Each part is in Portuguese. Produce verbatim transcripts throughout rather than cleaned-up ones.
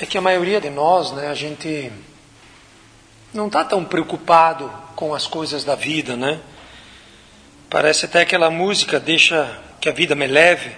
É que a maioria de nós, né, a gente não está tão preocupado com as coisas da vida, né? Parece até aquela música, deixa que a vida me leve.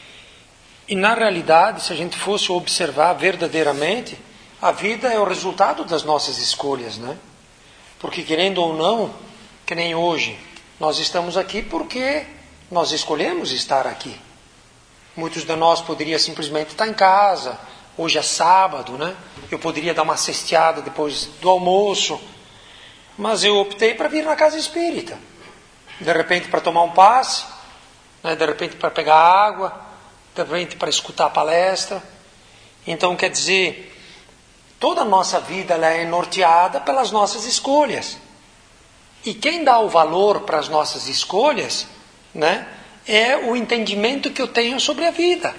E na realidade, se a gente fosse observar verdadeiramente, a vida é o resultado das nossas escolhas, né? Porque querendo ou não, que nem hoje, nós estamos aqui porque nós escolhemos estar aqui. Muitos de nós poderiam simplesmente estar em casa. Hoje é sábado, né? Eu poderia dar uma cesteada depois do almoço. Mas eu optei para vir na casa espírita. De repente para tomar um passe, né? De repente para pegar água, de repente para escutar a palestra. Então quer dizer, toda a nossa vida ela é norteada pelas nossas escolhas. E quem dá o valor para as nossas escolhas, né, é o entendimento que eu tenho sobre a vida.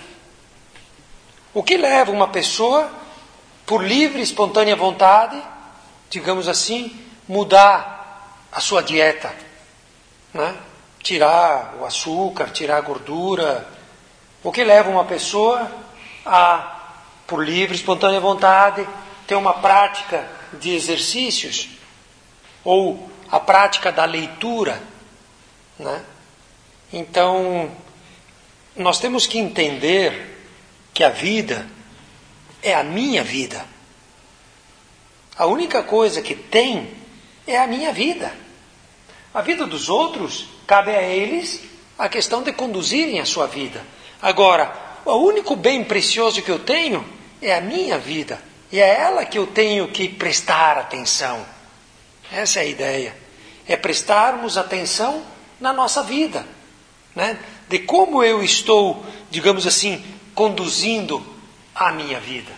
O que leva uma pessoa, por livre e espontânea vontade, digamos assim, mudar a sua dieta, né? Tirar o açúcar, tirar a gordura. O que leva uma pessoa a, por livre e espontânea vontade, ter uma prática de exercícios, ou a prática da leitura, né? Então, nós temos que entender que a vida é a minha vida. A única coisa que tem é a minha vida. A vida dos outros, cabe a eles a questão de conduzirem a sua vida. Agora, o único bem precioso que eu tenho é a minha vida. E é ela que eu tenho que prestar atenção. Essa é a ideia. É prestarmos atenção na nossa vida, né? De como eu estou, digamos assim, conduzindo a minha vida.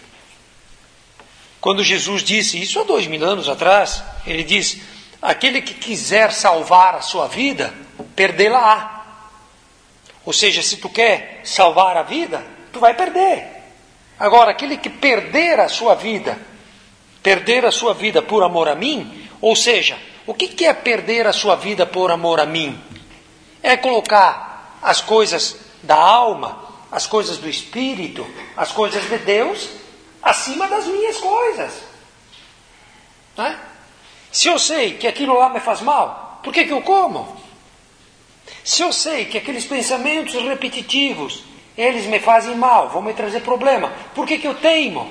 Quando Jesus disse isso há dois mil anos atrás, ele diz: aquele que quiser salvar a sua vida, perdê-la-á. Ou seja, se tu quer salvar a vida, tu vai perder. Agora, aquele que perder a sua vida, perder a sua vida por amor a mim, ou seja, o que é perder a sua vida por amor a mim? É colocar as coisas da alma, as coisas do Espírito, as coisas de Deus, acima das minhas coisas. Né? Se eu sei que aquilo lá me faz mal, por que que eu como? Se eu sei que aqueles pensamentos repetitivos, eles me fazem mal, vão me trazer problema, por que que eu teimo?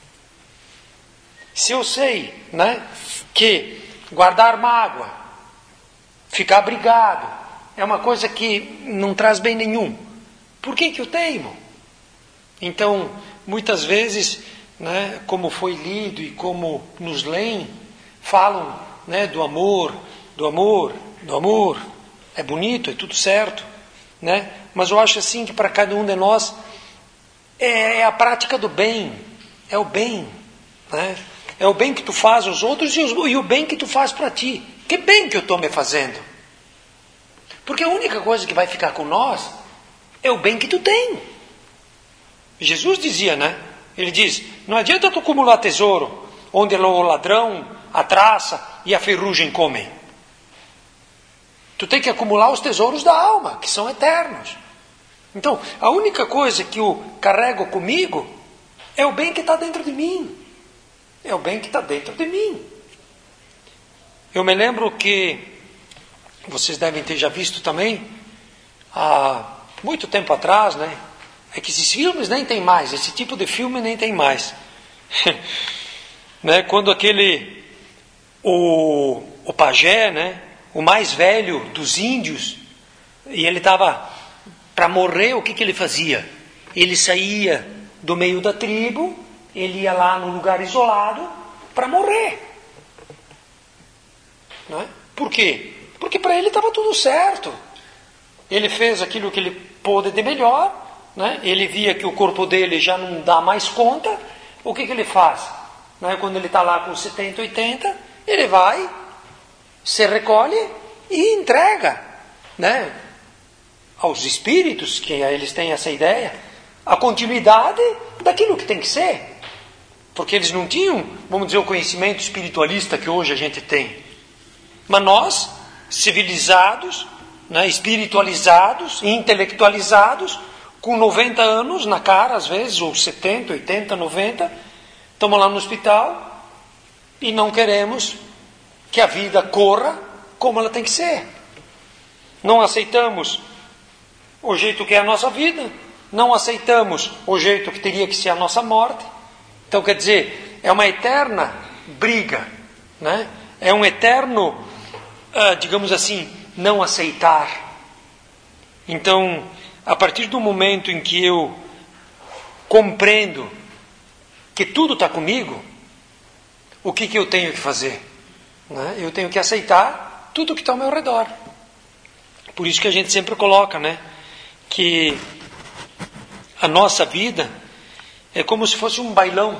Se eu sei, né, que guardar mágoa, ficar brigado, é uma coisa que não traz bem nenhum, por que que eu teimo? Então, muitas vezes, né, como foi lido e como nos leem, falam, né, do amor, do amor, do amor. É bonito, é tudo certo, né? Mas eu acho assim que para cada um de nós é a prática do bem, é o bem, né? É o bem que tu faz aos outros e, os, e o bem que tu faz para ti. Que bem que eu estou me fazendo? Porque a única coisa que vai ficar com nós é o bem que tu tem. Jesus dizia, né? Ele diz, não adianta tu acumular tesouro onde o ladrão, a traça e a ferrugem comem. Tu tem que acumular os tesouros da alma, que são eternos. Então, a única coisa que eu carrego comigo é o bem que está dentro de mim. É o bem que está dentro de mim. Eu me lembro que, vocês devem ter já visto também, há muito tempo atrás, né? É que esses filmes nem tem mais, esse tipo de filme nem tem mais. Né? Quando aquele, o, o pajé, né? O mais velho dos índios, e ele estava para morrer, o que, que ele fazia? Ele saía do meio da tribo, ele ia lá num lugar isolado para morrer. Não é? Por quê? Porque para ele estava tudo certo. Ele fez aquilo que ele pôde de melhor, né? Ele via que o corpo dele já não dá mais conta. O que, que ele faz? Né? Quando ele está lá com setenta, oitenta, ele vai, se recolhe e entrega, né, aos espíritos, que eles têm essa ideia, a continuidade daquilo que tem que ser. Porque eles não tinham, vamos dizer, o conhecimento espiritualista que hoje a gente tem. Mas nós, civilizados, né, espiritualizados, intelectualizados, com noventa anos na cara, às vezes, ou setenta, oitenta, noventa, Estamos lá no hospital e não queremos que a vida corra como ela tem que ser. Não aceitamos o jeito que é a nossa vida, não aceitamos o jeito que teria que ser a nossa morte. Então, quer dizer, é uma eterna briga, né? É um eterno, uh, digamos assim, não aceitar. Então, a partir do momento em que eu compreendo que tudo está comigo, o que, que eu tenho que fazer? Né? Eu tenho que aceitar tudo que está ao meu redor. Por isso que a gente sempre coloca, né, que a nossa vida é como se fosse um bailão.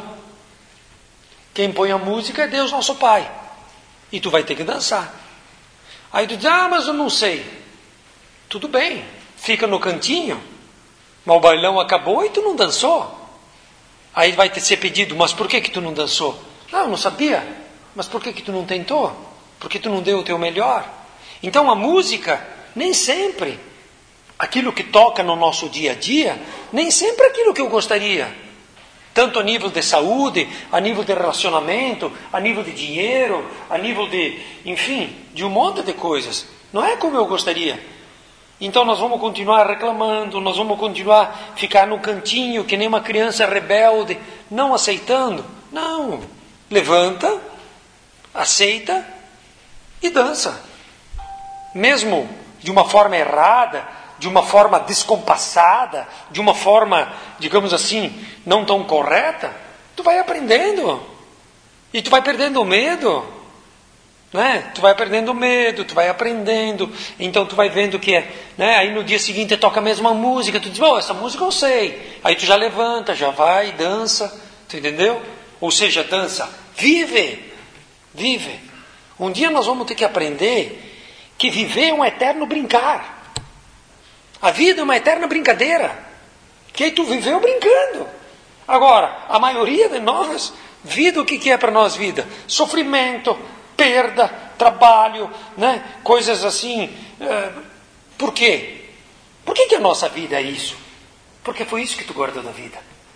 Quem põe a música é Deus, nosso Pai. E tu vai ter que dançar. Aí tu diz, ah, mas eu não sei. Tudo bem, fica no cantinho, mas o bailão acabou e tu não dançou. Aí vai ter ser pedido, mas por que que tu não dançou? Ah, eu não sabia. Mas por que que tu não tentou? Porque tu não deu o teu melhor. Então a música, nem sempre aquilo que toca no nosso dia a dia, nem sempre aquilo que eu gostaria. Tanto a nível de saúde, a nível de relacionamento, a nível de dinheiro, a nível de, enfim, de um monte de coisas. Não é como eu gostaria. Então nós vamos continuar reclamando, nós vamos continuar ficar no cantinho, que nem uma criança rebelde, não aceitando. Não. Levanta, aceita e dança. Mesmo de uma forma errada, de uma forma descompassada, de uma forma, digamos assim, não tão correta, tu vai aprendendo. E tu vai perdendo o medo. Né? Tu vai perdendo o medo, tu vai aprendendo. Então tu vai vendo que é, né? Aí no dia seguinte toca a mesma música, tu diz, bom, essa música eu sei. Aí tu já levanta, já vai, dança, tu entendeu? Ou seja, dança, vive, vive. Um dia nós vamos ter que aprender que viver é um eterno brincar. A vida é uma eterna brincadeira. Que aí tu viveu brincando. Agora, a maioria de nós, vida, o que que é para nós vida? Sofrimento, perda, trabalho, né? Coisas assim. Uh, por quê? Por que que a nossa vida é isso? Porque foi isso que tu guardou da vida.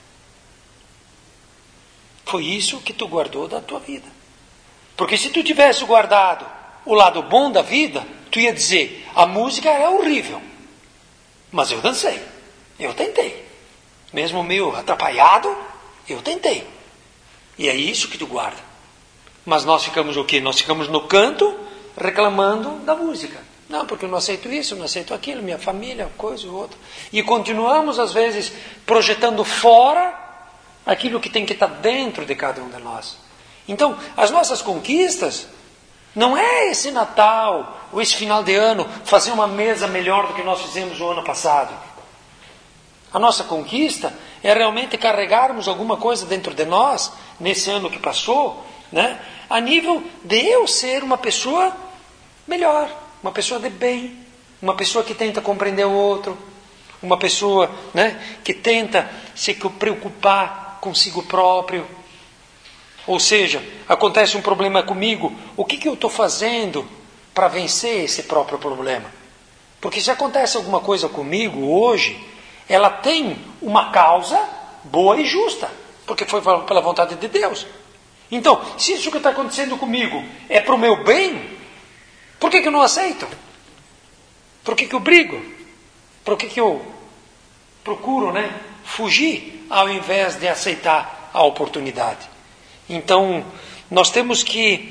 Foi isso que tu guardou da tua vida. Porque se tu tivesse guardado o lado bom da vida, tu ia dizer, a música era horrível, mas eu dancei, eu tentei. Mesmo meio atrapalhado, eu tentei. E é isso que tu guarda. Mas nós ficamos o quê? Nós ficamos no canto reclamando da música. Não, porque eu não aceito isso, eu não aceito aquilo, minha família, coisa ou outra. E continuamos, às vezes, projetando fora aquilo que tem que estar dentro de cada um de nós. Então, as nossas conquistas não é esse Natal ou esse final de ano fazer uma mesa melhor do que nós fizemos no ano passado. A nossa conquista é realmente carregarmos alguma coisa dentro de nós, nesse ano que passou, né? A nível de eu ser uma pessoa melhor, uma pessoa de bem, uma pessoa que tenta compreender o outro, uma pessoa, né, que tenta se preocupar consigo próprio. Ou seja, acontece um problema comigo, o que, que eu estou fazendo para vencer esse próprio problema? Porque se acontece alguma coisa comigo hoje, ela tem uma causa boa e justa, porque foi pela vontade de Deus. Então, se isso que está acontecendo comigo é para o meu bem, por que, que eu não aceito? Por que, que eu brigo? Por que, que eu procuro, né, fugir ao invés de aceitar a oportunidade? Então, nós temos que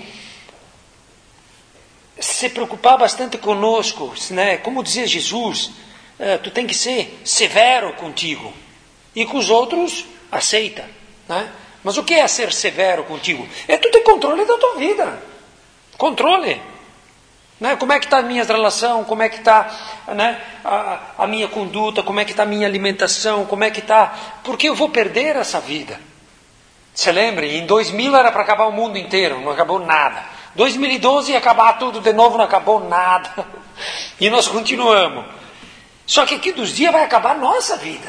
se preocupar bastante conosco, né? Como dizia Jesus, eh, tu tem que ser severo contigo e com os outros aceita, né? Mas o que é ser severo contigo? É tu ter controle da tua vida, controle, né? Como é que está a minha relação, como é que está, né, a, a minha conduta, como é que está a minha alimentação, como é que está, porque eu vou perder essa vida. Você lembra? Em dois mil era para acabar o mundo inteiro, não acabou nada. dois mil e doze ia acabar tudo de novo, não acabou nada. E nós continuamos. Só que aqui dos dias vai acabar a nossa vida.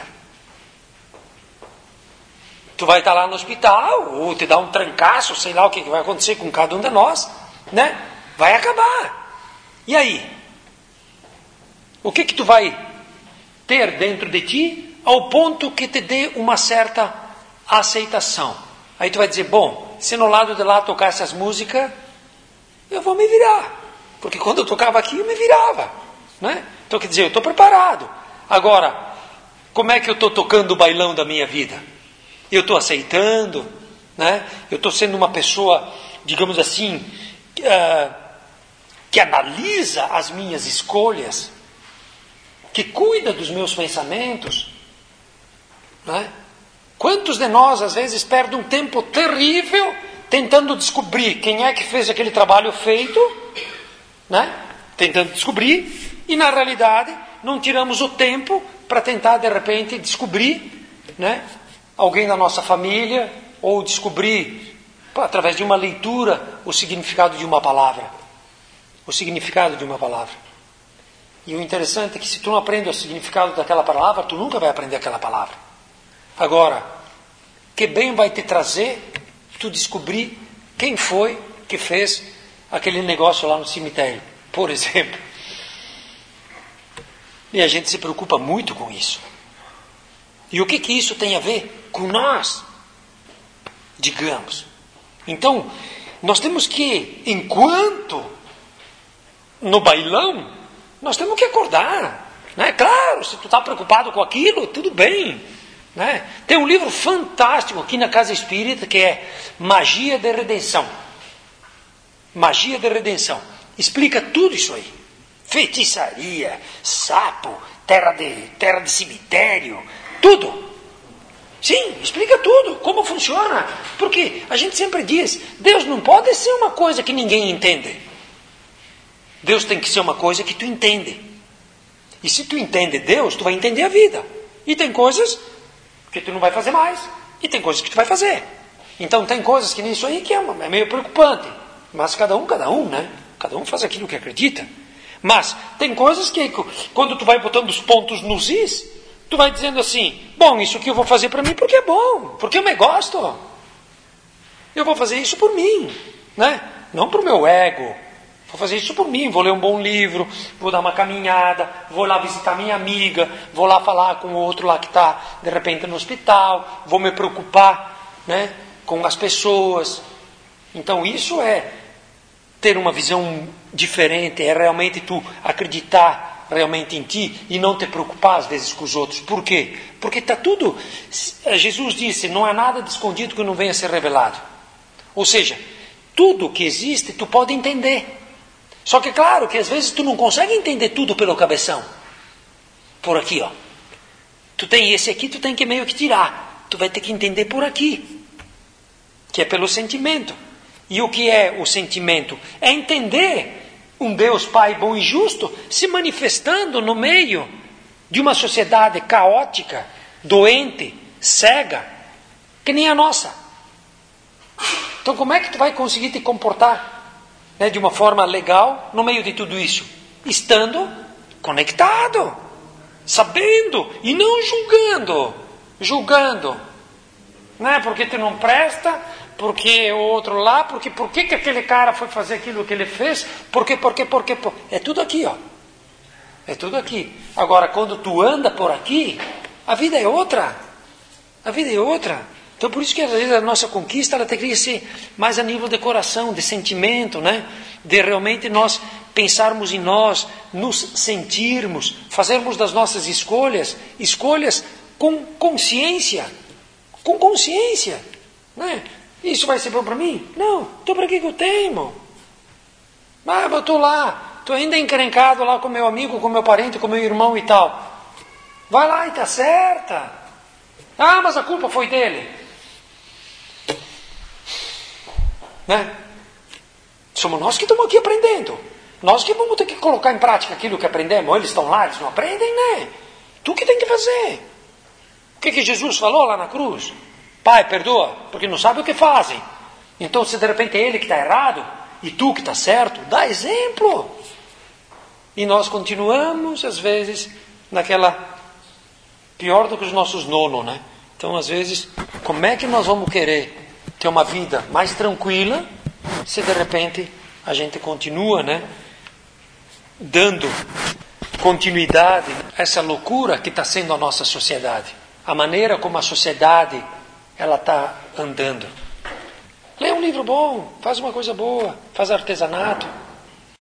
Tu vai estar lá no hospital, ou te dar um trancaço, sei lá o que vai acontecer com cada um de nós, né? Vai acabar. E aí? O que que tu vai ter dentro de ti ao ponto que te dê uma certa aceitação? Aí tu vai dizer, bom, se no lado de lá tocar essas músicas, eu vou me virar. Porque quando eu tocava aqui, eu me virava. Né? Então quer dizer, eu estou preparado. Agora, como é que eu estou tocando o bailão da minha vida? Eu estou aceitando, né? Eu estou sendo uma pessoa, digamos assim, uh, que analisa as minhas escolhas, que cuida dos meus pensamentos, né? Quantos de nós, às vezes, perdem um tempo terrível tentando descobrir quem é que fez aquele trabalho feito, né? Tentando descobrir, e na realidade não tiramos o tempo para tentar, de repente, descobrir, né? Alguém da nossa família, ou descobrir, através de uma leitura, o significado de uma palavra. O significado de uma palavra. E o interessante é que se tu não aprende o significado daquela palavra, tu nunca vai aprender aquela palavra. Agora, que bem vai te trazer tu descobrir quem foi que fez aquele negócio lá no cemitério, por exemplo. E a gente se preocupa muito com isso. E o que que isso tem a ver com nós? Digamos. Então, nós temos que, enquanto no bailão, nós temos que acordar. Né? Claro, se tu está preocupado com aquilo, tudo bem. Né? Tem um livro fantástico aqui na Casa Espírita que é Magia de Redenção. Magia de Redenção. Explica tudo isso aí. Feitiçaria, sapo, terra de, terra de cemitério, tudo. Sim, explica tudo, como funciona. Porque a gente sempre diz, Deus não pode ser uma coisa que ninguém entende. Deus tem que ser uma coisa que tu entende. E se tu entende Deus, tu vai entender a vida. E tem coisas que tu não vai fazer mais. E tem coisas que tu vai fazer. Então tem coisas que nisso aí que é, uma, é meio preocupante. Mas cada um, cada um, né? Cada um faz aquilo que acredita. Mas tem coisas que quando tu vai botando os pontos nos is, tu vai dizendo assim, bom, isso aqui eu vou fazer para mim porque é bom, porque eu me gosto. Eu vou fazer isso por mim, né? Não para o meu ego. Vou fazer isso por mim, vou ler um bom livro, vou dar uma caminhada, vou lá visitar minha amiga, vou lá falar com o outro lá que está, de repente, no hospital, vou me preocupar, né, com as pessoas. Então isso é ter uma visão diferente, é realmente tu acreditar realmente em ti e não te preocupar às vezes com os outros. Por quê? Porque está tudo, Jesus disse, não há nada de escondido que não venha a ser revelado. Ou seja, tudo que existe tu pode entender. Só que claro que às vezes tu não consegue entender tudo pelo cabeção. Por aqui, ó. Tu tem esse aqui, tu tem que meio que tirar. Tu vai ter que entender por aqui. Que é pelo sentimento. E o que é o sentimento? É entender um Deus Pai bom e justo se manifestando no meio de uma sociedade caótica, doente, cega, que nem a nossa. Então como é que tu vai conseguir te comportar, né, de uma forma legal no meio de tudo isso? Estando conectado, sabendo e não julgando. Julgando. Não é porque tu não presta, porque o outro lá, porque por que aquele cara foi fazer aquilo que ele fez, porque, porque, porque, por... é tudo aqui, ó. É tudo aqui. Agora, quando tu anda por aqui, a vida é outra. A vida é outra. Então, por isso que às vezes a nossa conquista, ela tem que ser mais a nível de coração, de sentimento, né? De realmente nós pensarmos em nós, nos sentirmos, fazermos das nossas escolhas, escolhas com consciência. Com consciência, né? Isso vai ser bom para mim? Não, então para que eu teimo? Ah, eu estou lá, estou ainda encrencado lá com meu amigo, com meu parente, com meu irmão e tal. Vai lá e está certa. Ah, mas a culpa foi dele. Né? Somos nós que estamos aqui aprendendo. Nós que vamos ter que colocar em prática aquilo que aprendemos. Eles estão lá, eles não aprendem, né? Tu que tem que fazer. O que que Jesus falou lá na cruz? Pai, perdoa, porque não sabe o que fazem. Então, se de repente é ele que está errado, e tu que está certo, dá exemplo. E nós continuamos, às vezes, naquela... pior do que os nossos nonos, né? Então, às vezes, como é que nós vamos querer ter uma vida mais tranquila, se de repente a gente continua, né, dando continuidade a essa loucura que está sendo a nossa sociedade. A maneira como a sociedade ela está andando. livro bom, faz uma coisa boa, faz artesanato.